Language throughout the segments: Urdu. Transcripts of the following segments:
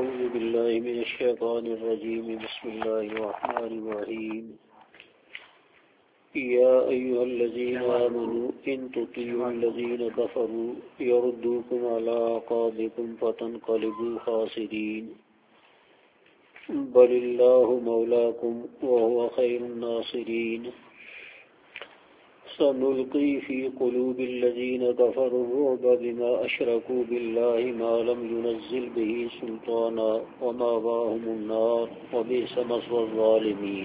أعوذ بالله من الشيطان الرجيم بسم الله الرحمن الرحيم يا أيها الذين آمنوا إن تطيعوا الذين كفروا يردوكم على أعقابكم فتنقلبوا خاسرين بل الله مولاكم وهو خير الناصرين سنلقي في قلوب الذين كفروا الرعب بما أشركوا بالله ما لم ينزل به سلطانا ومأواهم النار وبئس مثوى الظالمين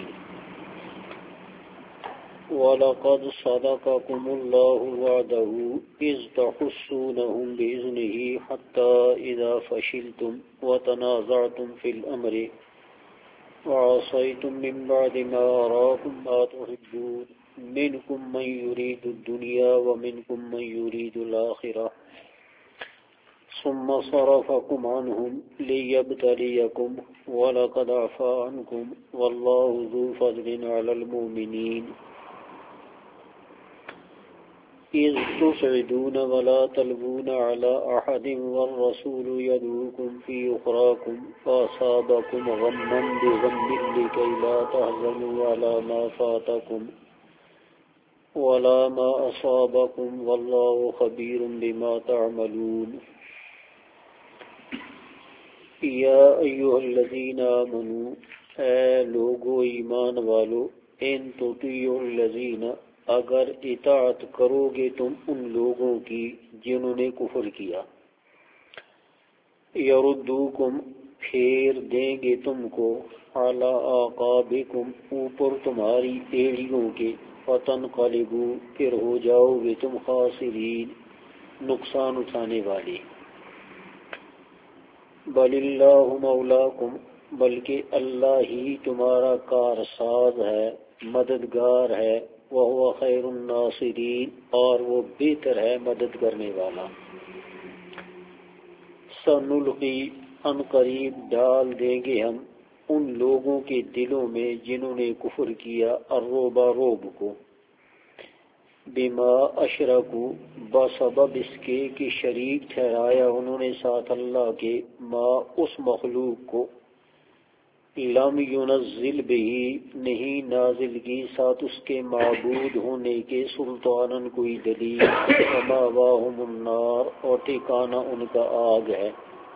وَلَقَدْ صَدَقَكُمُ اللَّهُ وَعْدَهُ إِذْ تَحُسُّونَهُم بِإِذْنِهِ حَتَّى إِذَا فَشِلْتُمْ وَتَنَازَعْتُمْ فِي الْأَمْرِ وَعَصَيْتُم مِّن بَعْدِ مَا أَرَاكُم مَّا تُحِبُّونَ مِنكُم مَّن يُرِيدُ الدُّنْيَا وَمِنكُم مَّن يُرِيدُ الْآخِرَةَ ثُمَّ صَرَفَكُمْ عَنْهُمْ لِيَبْتَلِيَكُمْ وَلَقَدْ عَفَا عَنكُمْ وَاللَّهُ ذُو فَضْلٍ عَلَى الْمُؤْمِنِينَ إِذْ تُصْعِدُونَ وَلَا تَلْوُونَ عَلَى أَحَدٍ وَالرَّسُولُ يَدْعُوكُمْ فِي أُخْرَاكُمْ فَأَصَابَكُمْ غَمًّا بِغَمٍّ لِكَيْ لَا تَحْزَنُوا عَلَى مَا فَاتَكُمْ وَلَا مَا أَصَابَكُمْ وَاللَّهُ خَبِيرٌ بِمَا تَعْمَلُونَ یا ایھا الذین آمنوا اے لوگو ایمان والو ان تطیعوا الذین اگر اطاعت کرو گے تم ان لوگوں کی جنہوں نے کفر کیا یردوکم پھیر دیں گے تم کو علی اعقابکم اوپر تمہاری ایڑیوں کے فتنقلبوا پھر ہو جاؤ گے تم خاسرین نقصان اٹھانے والے بل اللہ مولاکم بلکہ اللہ ہی تمہارا کارساز ہے مددگار ہے وہو خیر الناصرین اور وہ بہتر ہے مدد کرنے والا سنلقی ان قریب ڈال دیں گے ہم ان لوگوں کے دلوں میں جنہوں نے کفر کیا الرعب رعب کو بما اشرکو بسبب اس کے کہ شریک ٹھہرایا انہوں نے ساتھ اللہ کے ما اس مخلوق کو لم ينزل به نہیں نازل کی ساتھ اس کے معبود ہونے کے سلطانن کوئی دلیل ومأواہم النار اور ٹھکانہ ان کا آگ ہے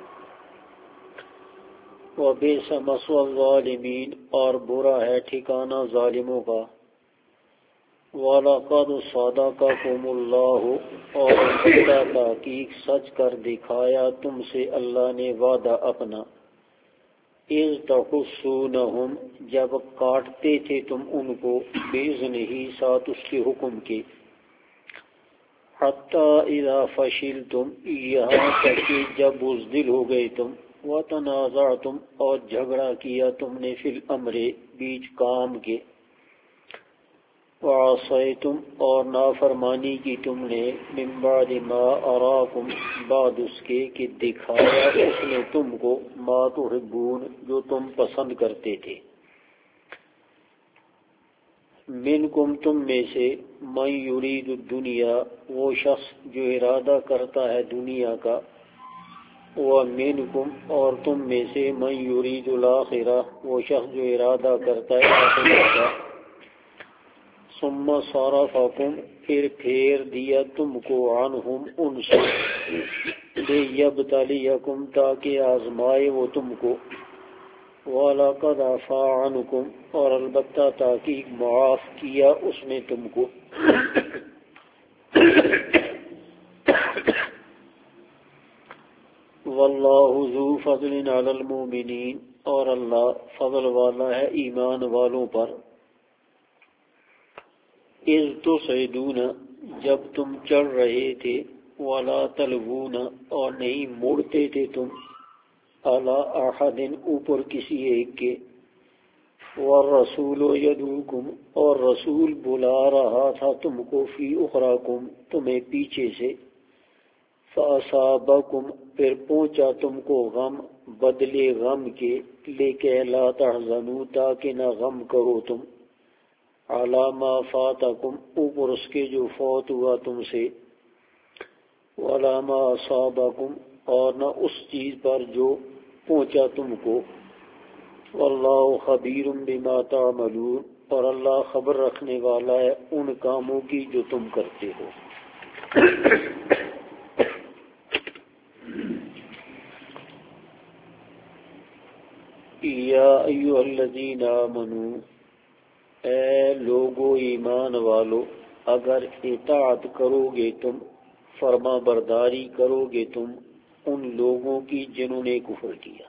وبئس مثوى الظالمین اور برا ہے ٹھکانہ ظالموں کا وَلَقَدْ صَدَقَكُمُ اللَّهُ اور تحقیق سچ کر دکھایا تم سے اللہ نے وعدہ اپنا اِذْ تَحُسُّونَهُمْ جب کاٹتے تھے تم ان کو بِإِذْنِهِ ساتھ اس کے حکم کے حَتَّى إِذَا فَشِلْتُمْ یہاں تک کہ جب بزدل ہو گئے تم وَتَنَازَعْتُمْ اور جھگڑا کیا تم نے فی الامر بیچ کام کے وعصیتم اور نافرمانی کی تم نے من بعد ما اراکم بعد اس کے کہ دکھایا اس نے تم کو ما تحبون جو تم پسند کرتے تھے منکم تم میں سے من یرید الدنیا وہ شخص جو ارادہ کرتا ہے دنیا کا ومنکم اور تم میں سے من یرید الآخرہ وہ شخص جو ارادہ کرتا ہے آخرت کا ثم صرفکم پھر پھیر دیا تم کو عنہم ان سے لیبتلیکم تاکہ آزمائے وہ تم کو وَلَقَدْ عَفَا عَنْكُمْ اور البتہ تحقیق معاف کیا اس نے تم کو واللہ ذو فضل علی المؤمنین اور اللہ فضل والا ہے ایمان والوں پر اِذْ تُصْعِدُونَ جب تم چڑھ رہے تھے وَلَا تَلْوُونَ اور نہیں موڑتے تھے تم عَلَىٰ أَحَدٍ اوپر کسی ایک کے وَالرَّسُولُ يَدْعُوكُمْ اور رسول بلا رہا تھا تم کو فی اخراکم تمہیں پیچھے سے فَأَصَابَكُمْ پھر پہنچا تم کو غم بدلے غم کے لِكَيْ لَا تَحْزَنُوا تاکہ نہ غم کرو تم علامہ فاتکم اوپر اس کے جو فوت ہوا تم سے علامہ اصابکم اور نہ اس چیز پر جو پہنچا تم کو، واللہ خبیر بما تعملون، اور اللہ خبر رکھنے والا ہے ان کاموں کی جو تم کرتے ہو۔ یا ایھا الذین آمنوا، اے لوگو ایمان والو، اگر اطاعت کرو گے تم، فرما برداری کرو گے تم ان لوگوں کی جنہوں نے کفر کیا۔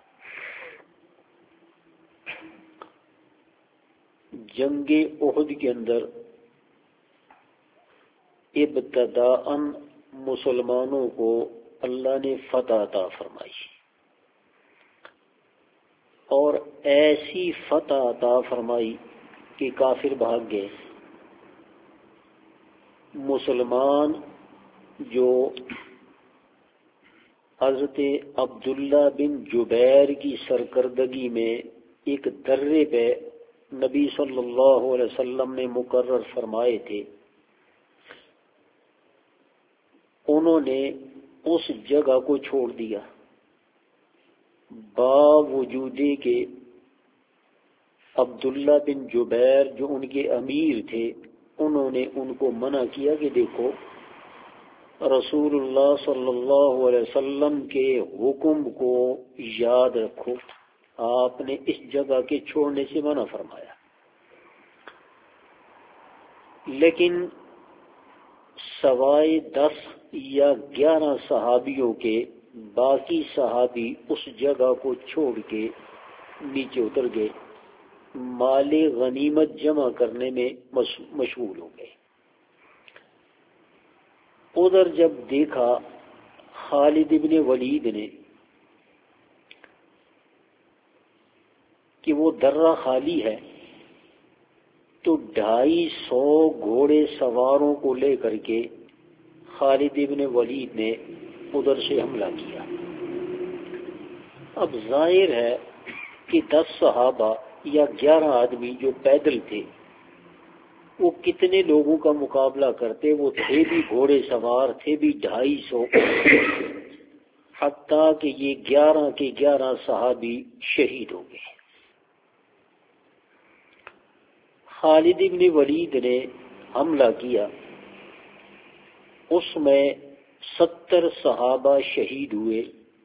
جنگ احد کے اندر ابتداءً مسلمانوں کو اللہ نے فتح عطا فرمائی، اور ایسی فتح عطا فرمائی کہ کافر بھاگ گئے۔ مسلمان جو حضرت عبداللہ بن جبیر کی سرکردگی میں ایک درے پہ نبی صلی اللہ علیہ وسلم نے مقرر فرمائے تھے، انہوں نے اس جگہ کو چھوڑ دیا، باوجود کہ عبداللہ بن جبیر جو ان کے امیر تھے، انہوں نے ان کو منع کیا کہ دیکھو رسول اللہ صلی اللہ علیہ وسلم کے حکم کو یاد رکھو، آپ نے اس جگہ کے چھوڑنے سے منع فرمایا۔ لیکن سوائے 10 یا 11 صحابیوں کے باقی صحابی اس جگہ کو چھوڑ کے نیچے اتر گئے، مال غنیمت جمع کرنے میں مشغول ہو گئے۔ ادھر جب دیکھا خالد ابن ولید نے کہ وہ درہ خالی ہے، تو 250 گھوڑے سواروں کو لے کر کے خالد ابن ولید نے ادھر سے حملہ کیا۔ اب ظاہر ہے کہ 10 صحابہ یا 11 آدمی جو پیدل تھے وہ کتنے لوگوں کا مقابلہ کرتے، وہ تھے بھی گھوڑے سوار، تھے بھی 250، حتیٰ کہ یہ 11 کے 11 صحابی شہید ہو گئے۔ خالد ابن ولید نے حملہ کیا، اس میں 70 صحابہ شہید ہوئے،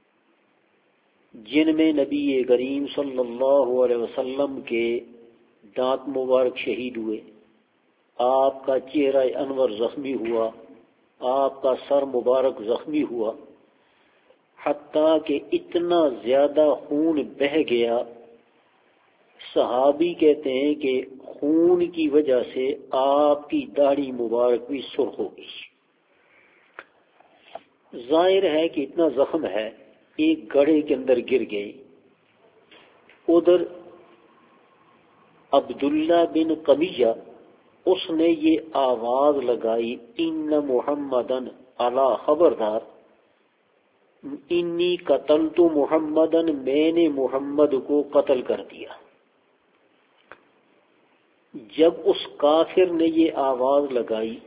جن میں نبی کریم صلی اللہ علیہ وسلم کے دانت مبارک شہید ہوئے، آپ کا چہرہ انور زخمی ہوا، آپ کا سر مبارک زخمی ہوا، حتیٰ کہ اتنا زیادہ خون بہہ گیا، صحابی کہتے ہیں کہ خون کی وجہ سے آپ کی داڑھی مبارک بھی سرخ ہو گئی۔ ظاہر ہے کہ اتنا زخم ہے، ایک گڑھے کے اندر گر گئے۔ ادھر عبداللہ بن قمیجہ اس نے یہ آواز لگائی، ان محمدن، الا خبردار، انی قتلت محمدن، میں نے محمد کو قتل کر دیا۔ جب اس کافر نے یہ آواز لگائی،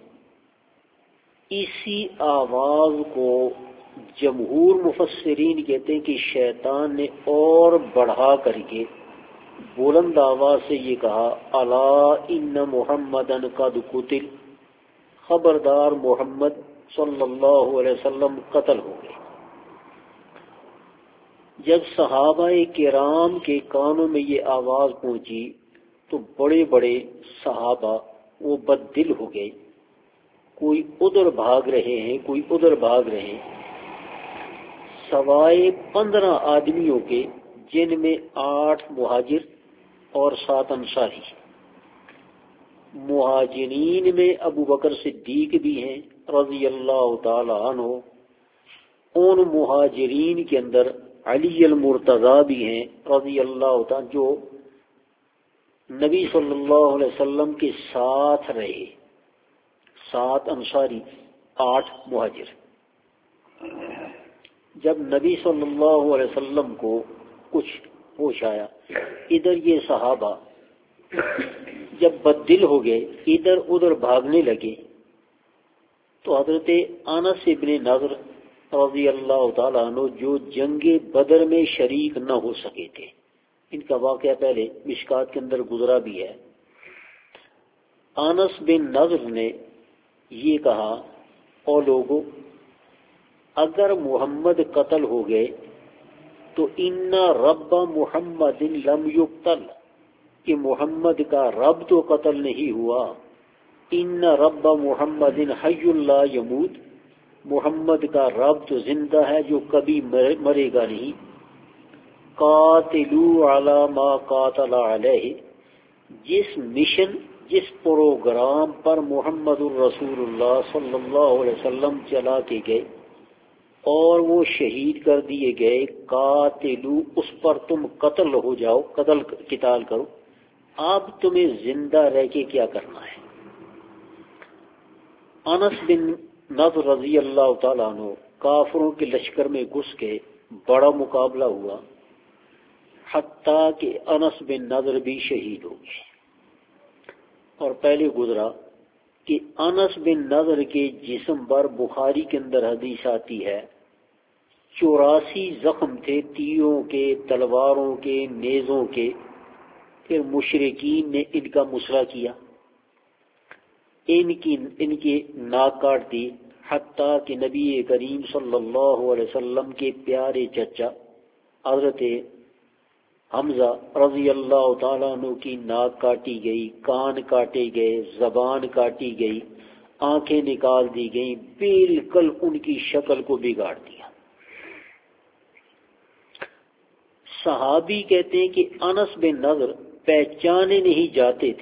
اسی آواز کو جمہور مفسرین کہتے ہیں کہ شیطان نے اور بڑھا کر کے بلند آواز سے یہ کہا، الا ان محمدن قد قتل، خبردار محمد صلی اللہ علیہ وسلم قتل ہو گئے۔ جب صحابہ کرام کے کانوں میں یہ آواز پہنچی تو بڑے بڑے صحابہ وہ بد دل ہو گئے، کوئی ادھر بھاگ رہے ہیں، کوئی ادھر بھاگ رہے ہیں، سوائے 15 آدمیوں کے، جن میں 8 مہاجر اور 7 انصاری۔ مہاجرین میں ابو بکر صدیق بھی ہیں رضی اللہ تعالی عنہ، ان مہاجرین کے اندر علی المرتضی بھی ہیں رضی اللہ تعالی، جو نبی صلی اللہ علیہ وسلم کے ساتھ رہے، 7 انصاری 8 مہاجر۔ جب نبی صلی اللہ علیہ وسلم کو کچھ ہوش آیا، ادھر یہ صحابہ جب بددل ہو گئے، ادھر ادھر بھاگنے لگے، تو حضرت انس ابن نضر رضی اللہ تعالیٰ عنہ جو جنگ بدر میں شریک نہ ہو سکے تھے. ان کا واقعہ پہلے مشکات کے اندر گزرا بھی ہے. انس بن نضر نے یہ کہا، او لوگو، اگر محمد قتل ہو گئے تو ان رب محمد لم یقتل، کہ محمد کا رب تو قتل نہیں ہوا. ان رب محمد حی لا یموت، محمد کا رب تو زندہ ہے جو کبھی مرے گا نہیں. قاتلوا علی ما قاتل علیہ، جس مشن، جس پروگرام پر محمد الرسول اللہ صلی اللہ علیہ وسلم چلا کے گئے اور وہ شہید کر دیے گئے، قاتلو، اس پر تم قتل ہو جاؤ، قتال کرو. اب تمہیں زندہ رہ کے کیا کرنا ہے؟ انس بن نضر رضی اللہ تعالیٰ عنہ کافروں کے لشکر میں گھس کے بڑا مقابلہ ہوا، حتیٰ کہ انس بن نضر بھی شہید ہو گئے. اور پہلے گزرا کہ انس بن نضر کے جسم پر بخاری کے اندر حدیث آتی ہے 84 زخم تھے، تیروں کے، تلواروں کے، نیزوں کے. پھر مشرکین نے ان کا مسئلہ کیا، ان کی ناک کاٹ دی، حتیٰ کہ نبی کریم صلی اللہ علیہ وسلم کے پیارے چچا حضرت حمزہ رضی اللہ تعالیٰ عنہ کی ناک کاٹی گئی، کان کاٹے گئے، زبان کاٹی گئی، آنکھیں نکال دی گئیں، بالکل ان کی شکل کو بگاڑ دیا. صحابی کہتے ہیں کہ انس بن نضر پہچانے نہیں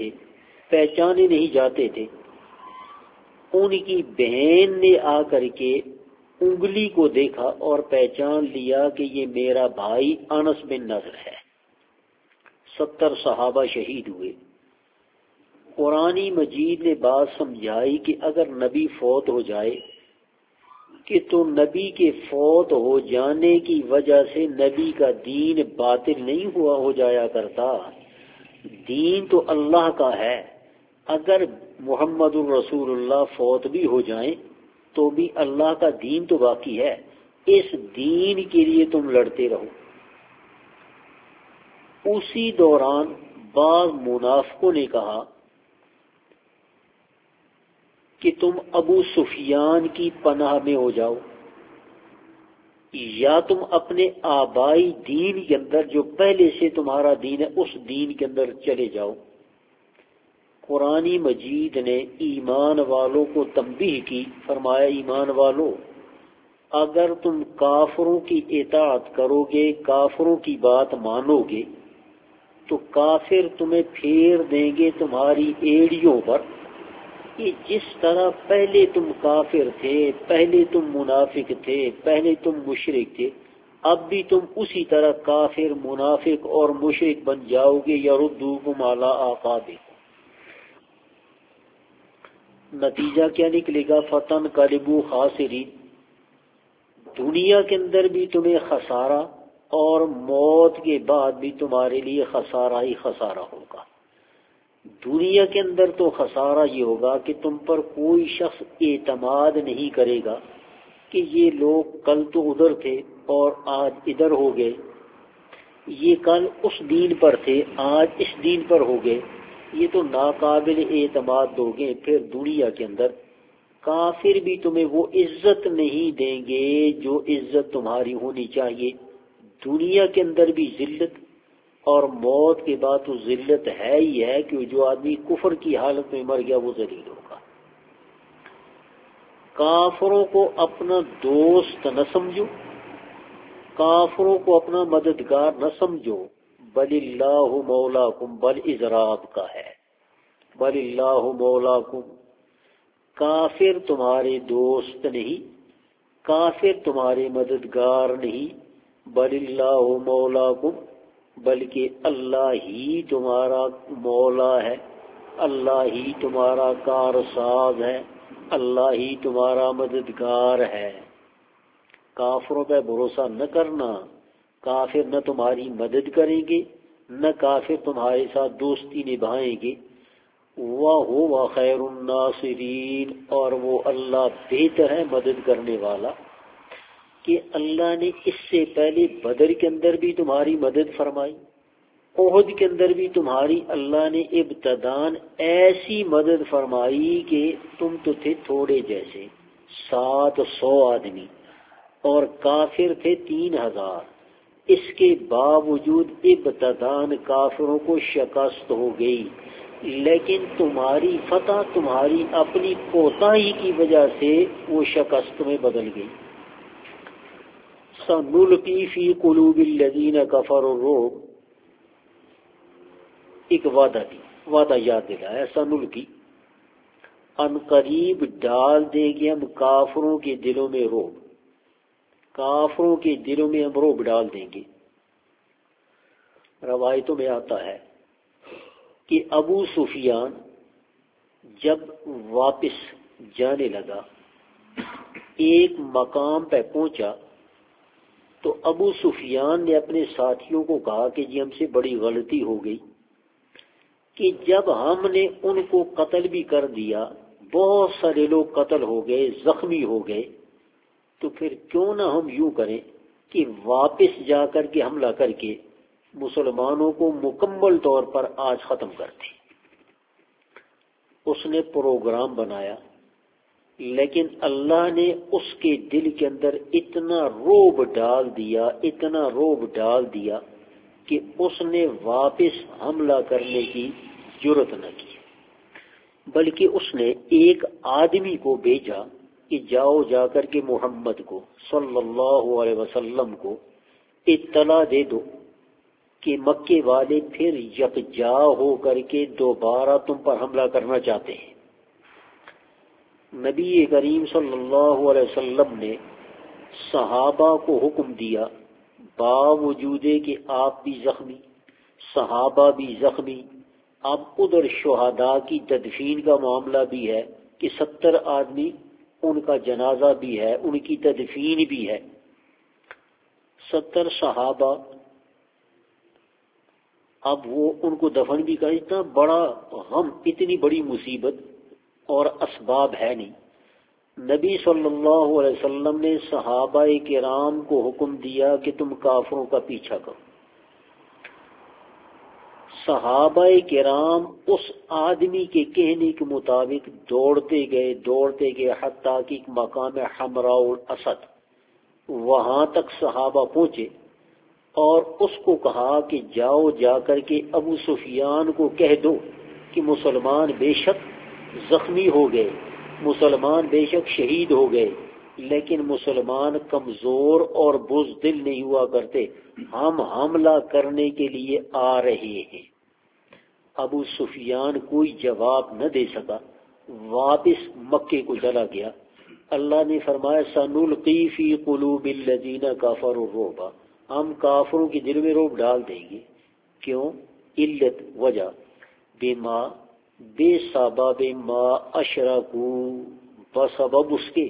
جاتے تھے. ان کی بہن نے آ کر کے انگلی کو دیکھا اور پہچان لیا کہ یہ میرا بھائی انس بن نضر ہے. 70 صحابہ شہید ہوئے. قرآن مجید نے بات سمجھائی کہ اگر نبی فوت ہو جائے کہ تو نبی کے فوت ہو جانے کی وجہ سے نبی کا دین باطل نہیں ہو جایا کرتا. دین تو اللہ کا ہے. اگر محمد الرسول اللہ فوت بھی ہو جائیں تو بھی اللہ کا دین تو باقی ہے. اس دین کے لیے تم لڑتے رہو. اسی دوران بعض منافقوں نے کہا کہ تم ابو سفیان کی پناہ میں ہو جاؤ، یا تم اپنے آبائی دین کے اندر جو پہلے سے تمہارا دین ہے اس دین کے اندر چلے جاؤ. قرآن مجید نے ایمان والوں کو تنبیہ کی، فرمایا ایمان والو، اگر تم کافروں کی اطاعت کرو گے، کافروں کی بات مانو گے، تو کافر تمہیں پھیر دیں گے تمہاری ایڑیوں پر. کہ جس طرح پہلے تم کافر تھے، پہلے تم منافق تھے، پہلے تم مشرک تھے، اب بھی تم اسی طرح کافر، منافق اور مشرک بن جاؤ گے. یردوکم علی اعقابکم. نتیجہ کیا نکلے گا؟ فتن قلبو خاسرین. دنیا کے اندر بھی تمہیں خسارہ اور موت کے بعد بھی تمہارے لیے خسارہ ہی خسارہ ہوگا. دنیا کے اندر تو خسارہ یہ ہوگا کہ تم پر کوئی شخص اعتماد نہیں کرے گا کہ یہ لوگ کل تو ادھر تھے اور آج ادھر ہو گئے، یہ کل اس دین پر تھے آج اس دین پر ہو گئے، یہ تو ناقابل اعتماد ہو گئے. پھر دنیا کے اندر کافر بھی تمہیں وہ عزت نہیں دیں گے جو عزت تمہاری ہونی چاہیے. دنیا کے اندر بھی ذلت اور موت کے بعد تو ذلت ہے ہی ہے کہ جو آدمی کفر کی حالت میں مر گیا وہ ذلیل ہوگا. کافروں کو اپنا دوست نہ سمجھو، کافروں کو اپنا مددگار نہ سمجھو. بل اللہ مولاکم، بل اضراب کا ہے، بل اللہ مولاکم. کافر تمہارے دوست نہیں، کافر تمہارے مددگار نہیں. بل اللہ مولاکم، بلکہ اللہ ہی تمہارا مولا ہے، اللہ ہی تمہارا کارساز ہے، اللہ ہی تمہارا مددگار ہے. کافروں پہ بھروسہ نہ کرنا. کافر نہ تمہاری مدد کریں گے، نہ کافر تمہارے ساتھ دوستی نبھائیں گے. وَهُوَ خَيْرُ النَّاصِرِينَ، اور وہ اللہ بہتر ہے مدد کرنے والا. کہ اللہ نے اس سے پہلے بدر کے اندر بھی تمہاری مدد فرمائی، احد کے اندر بھی تمہاری اللہ نے ابتدان ایسی مدد فرمائی کہ تم تو تھے تھوڑے جیسے 700 آدمی اور کافر تھے 3000۔ اس کے باوجود ابتدان کافروں کو شکست ہو گئی، لیکن تمہاری فتح تمہاری اپنی کوتاہی کی وجہ سے وہ شکست میں بدل گئی۔ سنلقی فی قلوب الذین کفروا الرعب، ایک وعدہ یاد دلایا، سنلقی ان قریب ڈال دیں گے ہم کافروں کے دلوں میں رعب، کافروں کے دلوں میں ہم رعب ڈال دیں گے۔ روایتوں میں آتا ہے کہ ابو سفیان جب واپس جانے لگا، ایک مقام پہ پہنچا تو ابو سفیان نے اپنے ساتھیوں کو کہا کہ جی ہم سے بڑی غلطی ہو گئی کہ جب ہم نے ان کو قتل بھی کر دیا، بہت سارے لوگ قتل ہو گئے، زخمی ہو گئے، تو پھر کیوں نہ ہم یوں کریں کہ واپس جا کر کے حملہ کر کے مسلمانوں کو مکمل طور پر آج ختم کر دیں۔ اس نے پروگرام بنایا، لیکن اللہ نے اس کے دل کے اندر اتنا رعب ڈال دیا کہ اس نے واپس حملہ کرنے کی جرت نہ کی، بلکہ اس نے ایک آدمی کو بھیجا کہ جاؤ جا کر کے محمد کو صلی اللہ علیہ وسلم کو اطلاع دے دو کہ مکے والے پھر یکجا ہو کر کے دوبارہ تم پر حملہ کرنا چاہتے ہیں۔ نبی کریم صلی اللہ علیہ وسلم نے صحابہ کو حکم دیا، باوجود کہ آپ بھی زخمی، صحابہ بھی زخمی، اب ادھر شہداء کی تدفین کا معاملہ بھی ہے کہ 70 آدمی ان کا جنازہ بھی ہے، ان کی تدفین بھی ہے، 70 صحابہ، اب وہ ان کو دفن بھی کر، اتنا بڑا غم، اتنی بڑی مصیبت اور اسباب ہے نہیں۔ نبی صلی اللہ علیہ وسلم نے صحابہ کرام کو حکم دیا کہ تم کافروں کا پیچھا کرو۔ صحابہ کرام اس آدمی کے کہنے کے مطابق دوڑتے گئے حتیٰ کہ ایک مقام حمراء الاسد، وہاں تک صحابہ پہنچے اور اس کو کہا کہ جاؤ جا کر کے ابو سفیان کو کہہ دو کہ مسلمان بے شک زخمی ہو گئے، مسلمان بے شک شہید ہو گئے، لیکن مسلمان کمزور اور بزدل نہیں ہوا کرتے، ہم حملہ کرنے کے لیے آ رہے ہیں۔ ابو سفیان کوئی جواب نہ دے سکا، واپس مکے کو چلا گیا۔ اللہ نے فرمایا سنلقی فی قلوب الذین کفروا الرعب، ہم کافروں کے دل میں رعب ڈال دیں گے۔ کیوں؟ علت، وجہ، بما، بے سبب ما اشرکو، بسبب اس کے،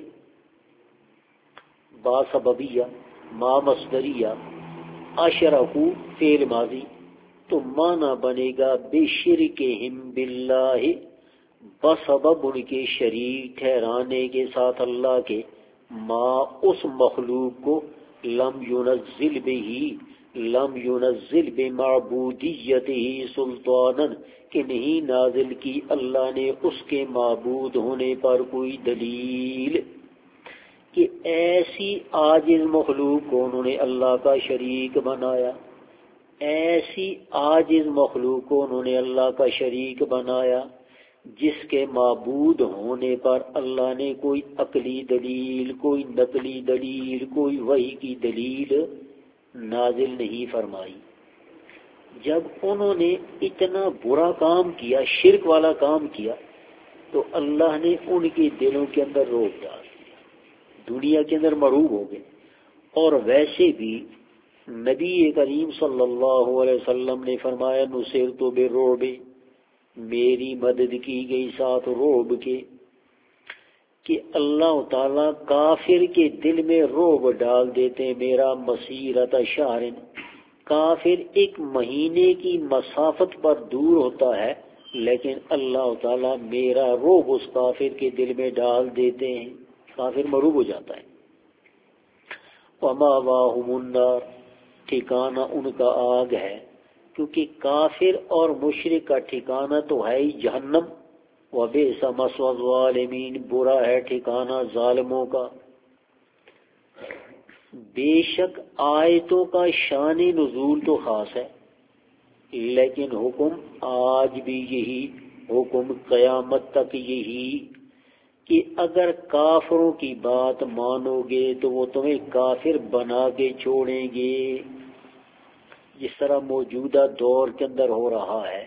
با سببیہ، ما مصدریہ، اشرکو فعل ماضی، تو معنی بنے گا بے شرکہم باللہ، بسبب ان کے شریک ٹھہرانے کے ساتھ اللہ کے، ما اس مخلوق کو، لم ينزل بمعبودیتہ سلطانا، کہ نہیں نازل کی اللہ نے اس کے معبود ہونے پر کوئی دلیل، کہ ایسی عاجز مخلوق کو انہوں نے اللہ کا شریک بنایا، ایسی عاجز مخلوق کو انہوں نے اللہ کا شریک بنایا جس کے معبود ہونے پر اللہ نے کوئی عقلی دلیل، کوئی نقلی دلیل، کوئی وحی کی دلیل نازل نہیں فرمائی۔ جب انہوں نے اتنا برا کام کیا، شرک والا کام کیا، تو اللہ نے ان کے دلوں کے اندر رعب ڈال دیا، دنیا کے اندر مرعوب ہو گئے۔ اور ویسے بھی نبی کریم صلی اللہ علیہ وسلم نے فرمایا نصرت بالرعب، میری مدد کی گئی ساتھ رعب کے، کہ اللہ تعالیٰ کافر کے دل میں رعب ڈال دیتے۔ میرا مسیرت شہر، کافر ایک مہینے کی مسافت پر دور ہوتا ہے، لیکن اللہ تعالیٰ میرا رعب اس کافر کے دل میں ڈال دیتے ہیں، کافر مرعوب ہو جاتا ہے۔ ومأواہم النار، ٹھکانہ ان کا آگ ہے، کیونکہ کافر اور مشرک کا ٹھکانہ تو ہے ہی جہنم، وبئس مثوى الظالمین، برا ہے ٹھکانہ ظالموں کا۔ بے شک آیتوں کا شان نزول تو خاص ہے، لیکن حکم آج بھی یہی، حکم قیامت تک یہی کہ اگر کافروں کی بات مانو گے تو وہ تمہیں کافر بنا کے چھوڑیں گے، جس طرح موجودہ دور کے اندر ہو رہا ہے۔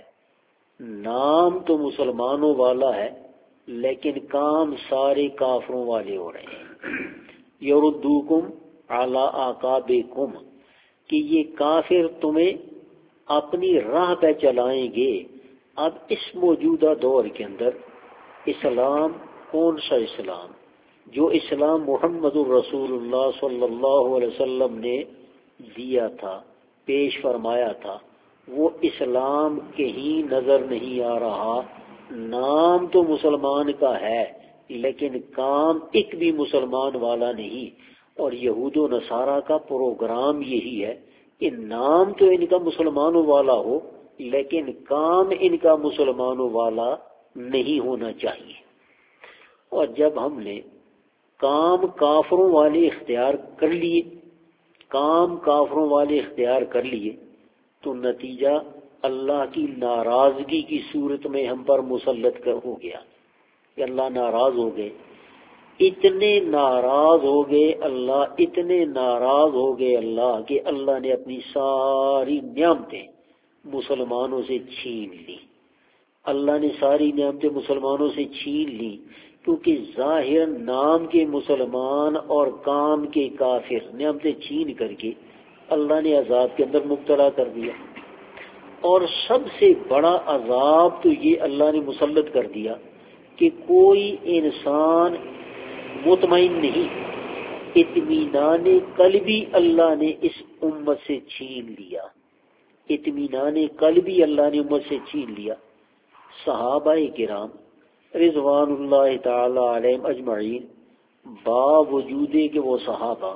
نام تو مسلمانوں والا ہے لیکن کام سارے کافروں والے ہو رہے ہیں۔ یردوکم علی اعقابکم، کہ یہ کافر تمہیں اپنی راہ پہ چلائیں گے۔ اب اس موجودہ دور کے اندر اسلام کون سا اسلام؟ جو اسلام محمد الرسول اللہ صلی اللہ علیہ وسلم نے دیا تھا، پیش فرمایا تھا، وہ اسلام کہیں نظر نہیں آ رہا۔ نام تو مسلمان کا ہے لیکن کام ایک بھی مسلمان والا نہیں، اور یہود و نصارہ کا پروگرام یہی ہے کہ نام تو ان کا مسلمانوں والا ہو لیکن کام ان کا مسلمانوں والا نہیں ہونا چاہیے۔ اور جب ہم نے کام کافروں والے اختیار کر لیے، کام کافروں والے اختیار کر لیے، تو نتیجہ اللہ کی ناراضگی کی صورت میں ہم پر مسلط ہو گیا کہ اللہ ناراض ہو گئے۔ اتنے ناراض ہو گئے اللہ، اتنے ناراض ہو گئے اللہ کہ اللہ نے اپنی ساری نعمتیں مسلمانوں سے چھین لی۔ اللہ نے ساری نعمتیں مسلمانوں سے چھین لی، کیونکہ ظاہر نام کے مسلمان اور کام کے کافر نعمتیں چھین کر کے اللہ نے عذاب کے اندر مبتلا کر دیا۔ اور سب سے بڑا عذاب تو یہ اللہ نے مسلط کر دیا کہ کوئی انسان مطمئن نہیں، اطمینان قلبی اللہ نے اس امت سے چھین لیا، اطمینان قلبی اللہ نے امت سے چھین لیا۔ صحابہ کرام رضوان اللہ تعالی علیہم اجمعین، باوجود کہ وہ صحابہ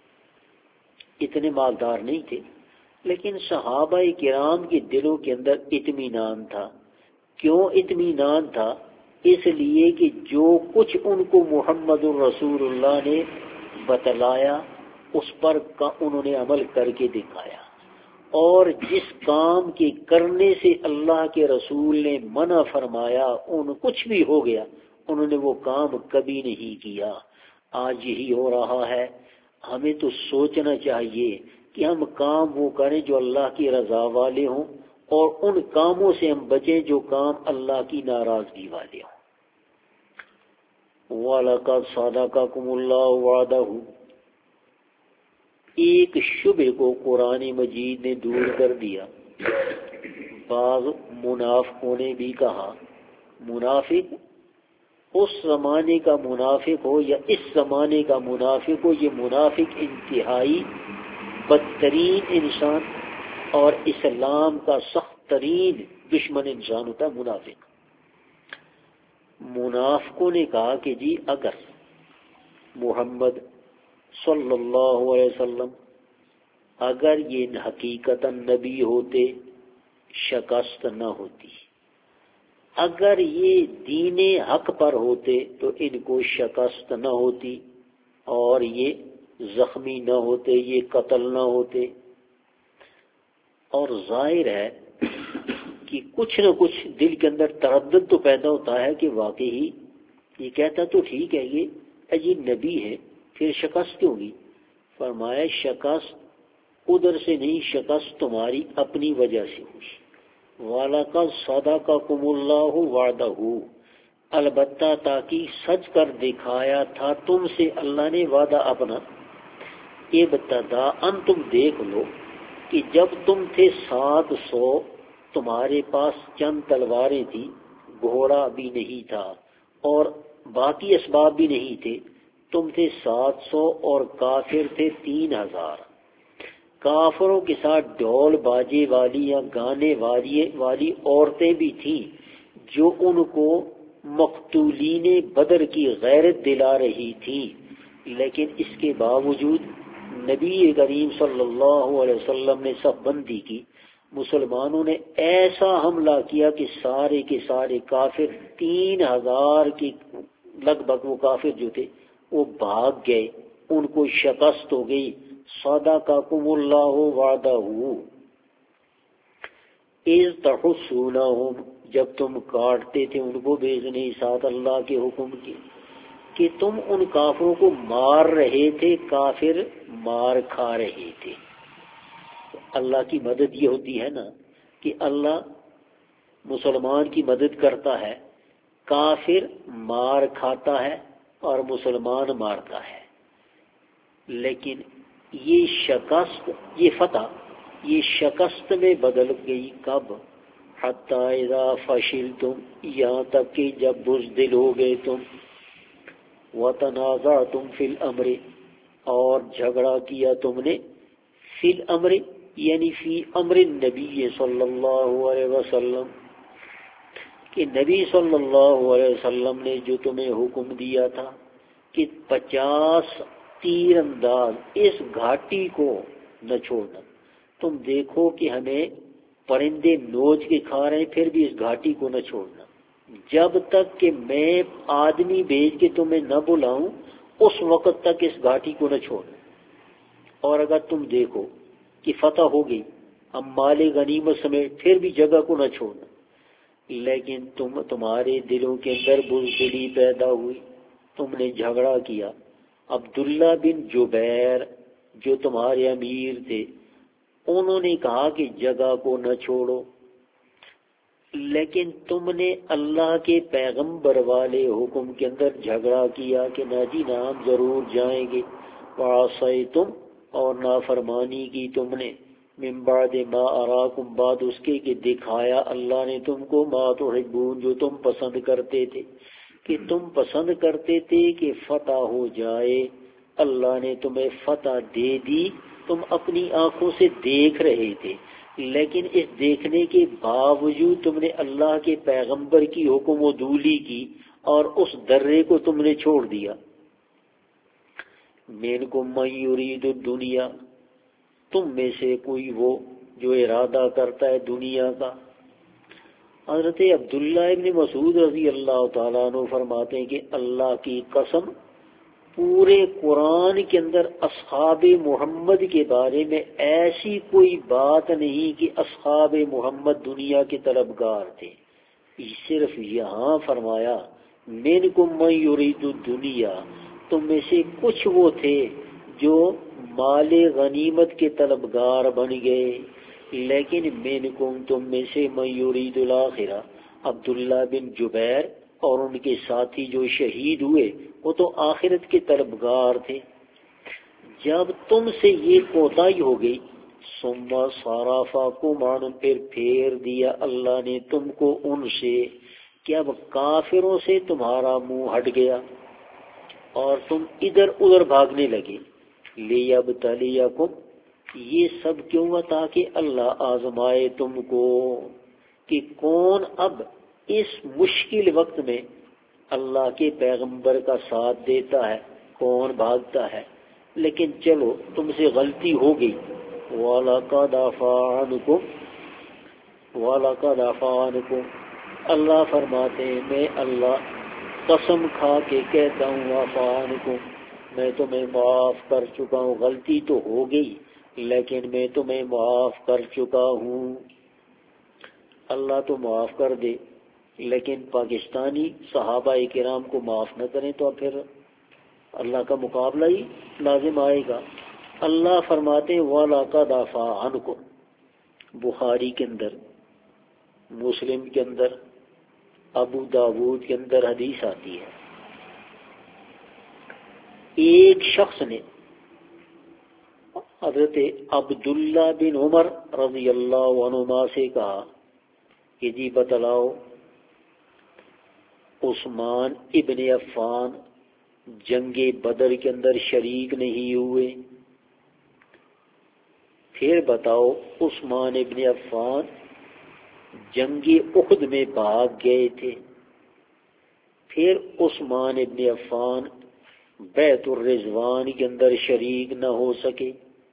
اتنے مالدار نہیں تھے، لیکن صحابہ کرام کے دلوں کے اندر اطمینان تھا۔ کیوں اطمینان تھا؟ اس لیے کہ جو کچھ ان کو محمد الرسول اللہ نے بتلایا اس پر انہوں نے عمل کر کے دکھایا، اور جس کام کے کرنے سے اللہ کے رسول نے منع فرمایا ان کچھ بھی ہو گیا، انہوں نے وہ کام کبھی نہیں کیا۔ آج یہی ہو رہا ہے۔ ہمیں تو سوچنا چاہیے کہ ہم کام وہ کریں جو اللہ کی رضا والے ہوں، اور ان کاموں سے ہم بچیں جو کام اللہ کی ناراضگی والے ہوں۔ وَلَقَدْ صَدَقَكُمُ اللَّهُ وَعْدَهُ، ایک شبہ کو قرآن مجید نے دور کر دیا۔ بعض منافقوں نے بھی کہا، منافق اس زمانے کا منافق ہو یا اس زمانے کا منافق ہو، یہ منافق انتہائی بدترین انسان اور اسلام کا سخت ترین دشمن انسان ہوتا ہے منافق۔ منافقوں نے کہا کہ جی اگر محمد صلی اللہ علیہ وسلم اگر یہ حقیقتاً نبی ہوتے شکست نہ ہوتی، اگر یہ دین حق پر ہوتے تو ان کو شکست نہ ہوتی اور یہ زخمی نہ ہوتے، یہ قتل نہ ہوتے۔ اور ظاہر ہے کہ کچھ نہ کچھ دل کے اندر تردد تو پیدا ہوتا ہے کہ واقعی یہ کہتا تو ٹھیک ہے، یہ عجیب نبی ہے، پھر شکست کیوں ہوگی؟ فرمایا شکست ادھر سے نہیں، شکست تمہاری اپنی وجہ سے ہوئی۔ وَلَقَدْ صَدَقَكُمُ اللَّهُ وَعْدَهُ، البتہ تاکہ سچ کر دکھایا تھا تم سے اللہ نے وعدہ اپنا۔ ابتدا ان تم دیکھ لو کہ جب تم تھے 700، تمہارے پاس چند تلواریں تھی، گھوڑا بھی نہیں تھا اور باقی اسباب بھی نہیں تھے، تم تھے 700 اور کافر تھے 3000۔ کافروں کے ساتھ ڈھول باجے والی یا گانے والی عورتیں بھی تھیں جو ان کو مقتولین بدر کی غیرت دلا رہی تھی، لیکن اس کے باوجود نبی کریم صلی اللہ علیہ وسلم نے صف بندی کی، مسلمانوں نے ایسا حملہ کیا کہ سارے کے سارے کافر 3000 کے لگ بھگ وہ کافر جو تھے وہ بھاگ گئے، ان کو شکست ہو گئی۔ صدقکم اللہ وعدہ اذ تحسونہم، جب تم کاٹتے تھے ان کو بیزنے ساتھ اللہ کے حکم کے، کہ تم ان کافروں کو مار رہے تھے، کافر مار کھا رہے تھے۔ اللہ کی مدد یہ ہوتی ہے نا کہ اللہ مسلمان کی مدد کرتا ہے، کافر مار کھاتا ہے اور مسلمان مارتا ہے۔ لیکن یہ شکست، یہ فتح، یہ شکست میں بدل گئی کب؟ حتی اذا فشلتم، یہاں تک کہ جب بزدل ہو گئے تم، وتنازعتم فی الامر، اور جھگڑا کیا تم نے، فی الامر یعنی فی امر النبی صلی اللہ علیہ وسلم، کہ نبی صلی اللہ علیہ وسلم نے جو تمہیں حکم دیا تھا کہ 50 تیر انداز اس گھاٹی کو نہ چھوڑنا۔ تم دیکھو کہ ہمیں پرندے نوچ کے کھا رہے ہیں، پھر بھی اس گھاٹی کو نہ چھوڑنا جب تک کہ میں آدمی بھیج کے تمہیں نہ بلاؤں، اس وقت تک اس گھاٹی کو نہ چھوڑنا۔ اور اگر تم دیکھو کہ فتح ہو گئی، ہم مال غنیمت سمیت، پھر بھی جگہ کو نہ چھوڑنا۔ لیکن تمہارے دلوں کے اندر بزدلی پیدا ہوئی، تم نے جھگڑا کیا۔ عبداللہ بن جبیر جو تمہارے امیر تھے، انہوں نے کہا کہ جگہ کو نہ چھوڑو، لیکن تم نے اللہ کے پیغمبر والے حکم کے اندر جھگڑا کیا کہ نہ جی نہ ہم ضرور جائیں گے۔ وعصیتم، اور نافرمانی کی تم نے، من بعد ما اراکم، بعد اس کے کہ دکھایا اللہ نے تم کو، ما تحبون، جو تم پسند کرتے تھے، کہ تم پسند کرتے تھے کہ فتح ہو جائے۔ اللہ نے تمہیں فتح دے دی، تم اپنی آنکھوں سے دیکھ رہے تھے، لیکن اس دیکھنے کے باوجود تم نے اللہ کے پیغمبر کی حکم و دولی کی اور اس درے کو تم نے چھوڑ دیا۔ منکم من یرید الدنیا، تم میں سے کوئی وہ جو ارادہ کرتا ہے دنیا کا۔ حضرت عبداللہ ابن مسعود رضی اللہ تعالیٰ عنہ فرماتے ہیں کہ اللہ کی قسم، پورے قرآن کے اندر اصحاب محمد کے بارے میں ایسی کوئی بات نہیں کہ اصحاب محمد دنیا کے طلبگار تھے۔ صرف یہاں فرمایا منکم من یرید الدنیا، تم میں سے کچھ وہ تھے جو مال غنیمت کے طلبگار بن گئے، لیکن منکم، تم میں سے، من یرید الاخرہ، عبداللہ بن جبیر اور ان کے ساتھی جو شہید ہوئے وہ تو آخرت کے طلبگار تھے۔ جب تم سے یہ کوتاہی ہو گئی، ثم صرفکم عنہم، پھر پھیر دیا اللہ نے تم کو ان سے، کہ اب کافروں سے تمہارا منہ ہٹ گیا اور تم ادھر ادھر بھاگنے لگے۔ لیبتلیکم، یہ سب کیوں ہوا؟ تاکہ اللہ آزمائے تم کو کہ کون اب اس مشکل وقت میں اللہ کے پیغمبر کا ساتھ دیتا ہے، کون بھاگتا ہے۔ لیکن چلو تم سے غلطی ہو گئی، وَلَقَدْ عَفَا عَنْكُمْ وَلَقَدْ عَفَا عَنْكُمْ، اللہ فرماتے ہیں میں اللہ قسم کھا کے کہتا ہوں، عَفَا عَنْكُمْ، میں تمہیں معاف کر چکا ہوں۔ غلطی تو ہو گئی لیکن میں تمہیں معاف کر چکا ہوں۔ اللہ تو معاف کر دے، لیکن پاکستانی صحابہ کرام کو معاف نہ کریں تو پھر اللہ کا مقابلہ ہی لازم آئے گا۔ اللہ فرماتے ہیں وَلَقَدْ عَفَا عَنْكُمْ، بخاری کے اندر، مسلم کے اندر، ابو داود کے اندر حدیث آتی ہے، ایک شخص نے حضرت عبداللہ بن عمر رضی اللہ عنہما سے کہا کہ جی بتلاؤ، عثمان ابن عفان جنگ بدر کے اندر شریک نہیں ہوئے، پھر بتاؤ عثمان ابن عفان جنگ احد میں بھاگ گئے تھے، پھر عثمان ابن عفان بیت الرضوان کے اندر شریک نہ ہو سکے۔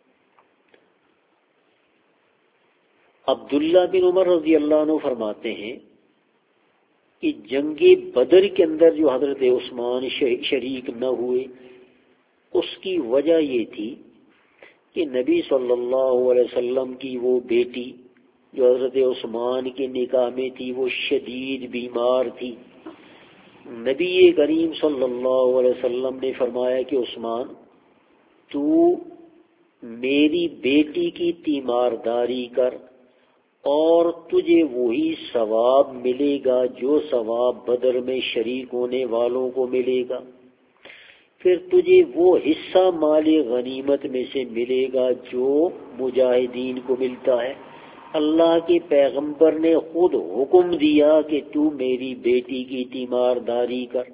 عبداللہ بن عمر رضی اللہ عنہ فرماتے ہیں کہ جنگ بدر کے اندر جو حضرت عثمان شریک نہ ہوئے، اس کی وجہ یہ تھی کہ نبی صلی اللہ علیہ وسلم کی وہ بیٹی جو حضرت عثمان کے نکاح میں تھی وہ شدید بیمار تھی۔ نبی کریم صلی اللہ علیہ وسلم نے فرمایا کہ عثمان تو میری بیٹی کی تیمارداری کر اور تجھے وہی ثواب ملے گا جو ثواب بدر میں شریک ہونے والوں کو ملے گا، پھر تجھے وہ حصہ مال غنیمت میں سے ملے گا جو مجاہدین کو ملتا ہے۔ اللہ کے پیغمبر نے خود حکم دیا کہ تو میری بیٹی کی تیمارداری کر۔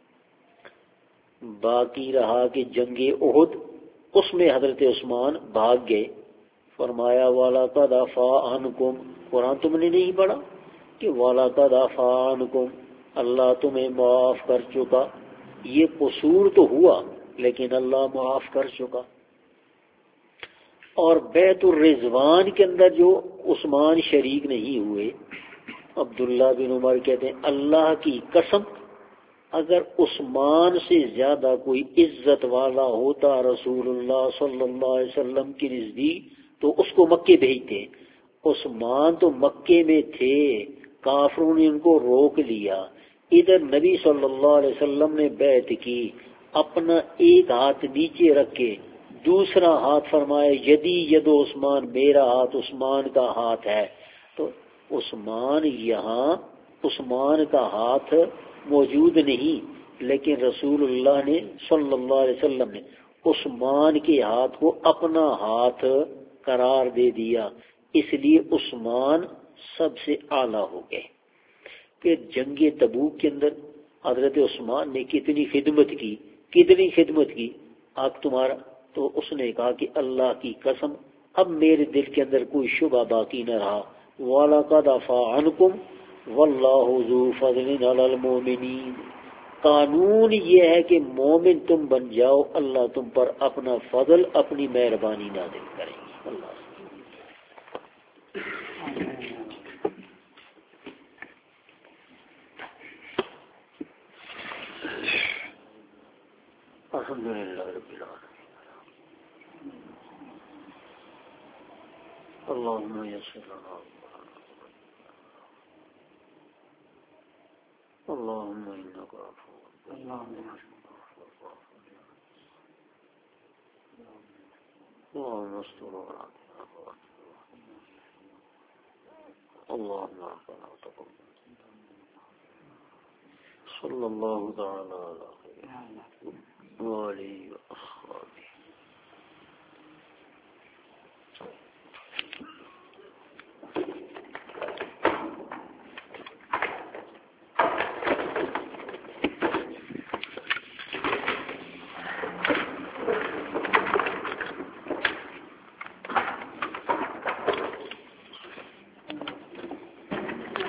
باقی رہا کہ جنگ احد، اس میں حضرت عثمان بھاگ گئے۔ فرمایا وَلَقَدْ عَفَا عَنْكُمْ، قرآن تم نے نہیں پڑھا کہ وَلَقَدْ عَفَا عَنْكُمْ، اللہ تمہیں معاف کر چکا۔ یہ قصور تو ہوا لیکن اللہ معاف کر چکا۔ اور بیت الرضوان کے اندر جو عثمان شریک نہیں ہوئے، عبداللہ بن عمر کہتے ہیں اللہ کی قسم اگر عثمان سے زیادہ کوئی عزت والا ہوتا رسول اللہ صلی اللہ علیہ وسلم کے نزدیک تو اس کو مکے بھیجتے۔ عثمان تو مکے میں تھے، کافروں نے ان کو روک لیا، ادھر نبی صلی اللہ علیہ وسلم نے بیعت کی، اپنا ایک ہاتھ نیچے رکھ کے دوسرا ہاتھ فرمایا یدی ید عثمان، میرا ہاتھ عثمان کا ہاتھ ہے، تو عثمان یہاں عثمان کا ہاتھ موجود نہیں، لیکن رسول اللہ نے صلی اللہ علیہ وسلم نے عثمان کے ہاتھ کو اپنا ہاتھ قرار دے دیا، اس لیے عثمان سب سے اعلیٰ ہو گئے۔ پھر جنگ تبوک کے اندر حضرت عثمان نے کتنی خدمت کی آگ تمہارا، تو اس نے کہا کہ اللہ کی قسم اب میرے دل کے اندر کوئی شبہ باقی نہ رہا، وَلَقَدْ عَفَا عَنْكُمْ وَاللَّهُ ذُو فَضْلٍ عَلَى الْمُؤْمِنِينَ۔ قانون یہ ہے کہ مومن تم بن جاؤ، اللہ تم پر اپنا فضل، اپنی مہربانی نازل کریں گے۔ اللہ الحمدللہ رب العالمین۔ اللهم يسر لنا اللهم انك عفو اللهم استر عوراتنا اللهم ربنا تقبل صلی اللہ تعالی علیہ وآلہ